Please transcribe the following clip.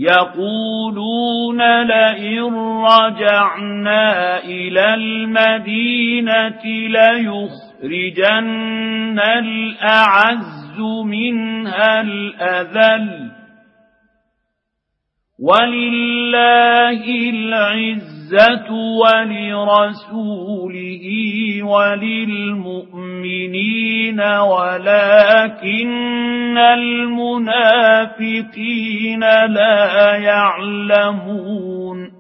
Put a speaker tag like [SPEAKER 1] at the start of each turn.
[SPEAKER 1] يقولون لئن رجعنا إلى المدينة ليخرجن الأعز منها الأذل ولله العزة ولرسوله وللمؤمنين ولكن المنافقين لا يعلمون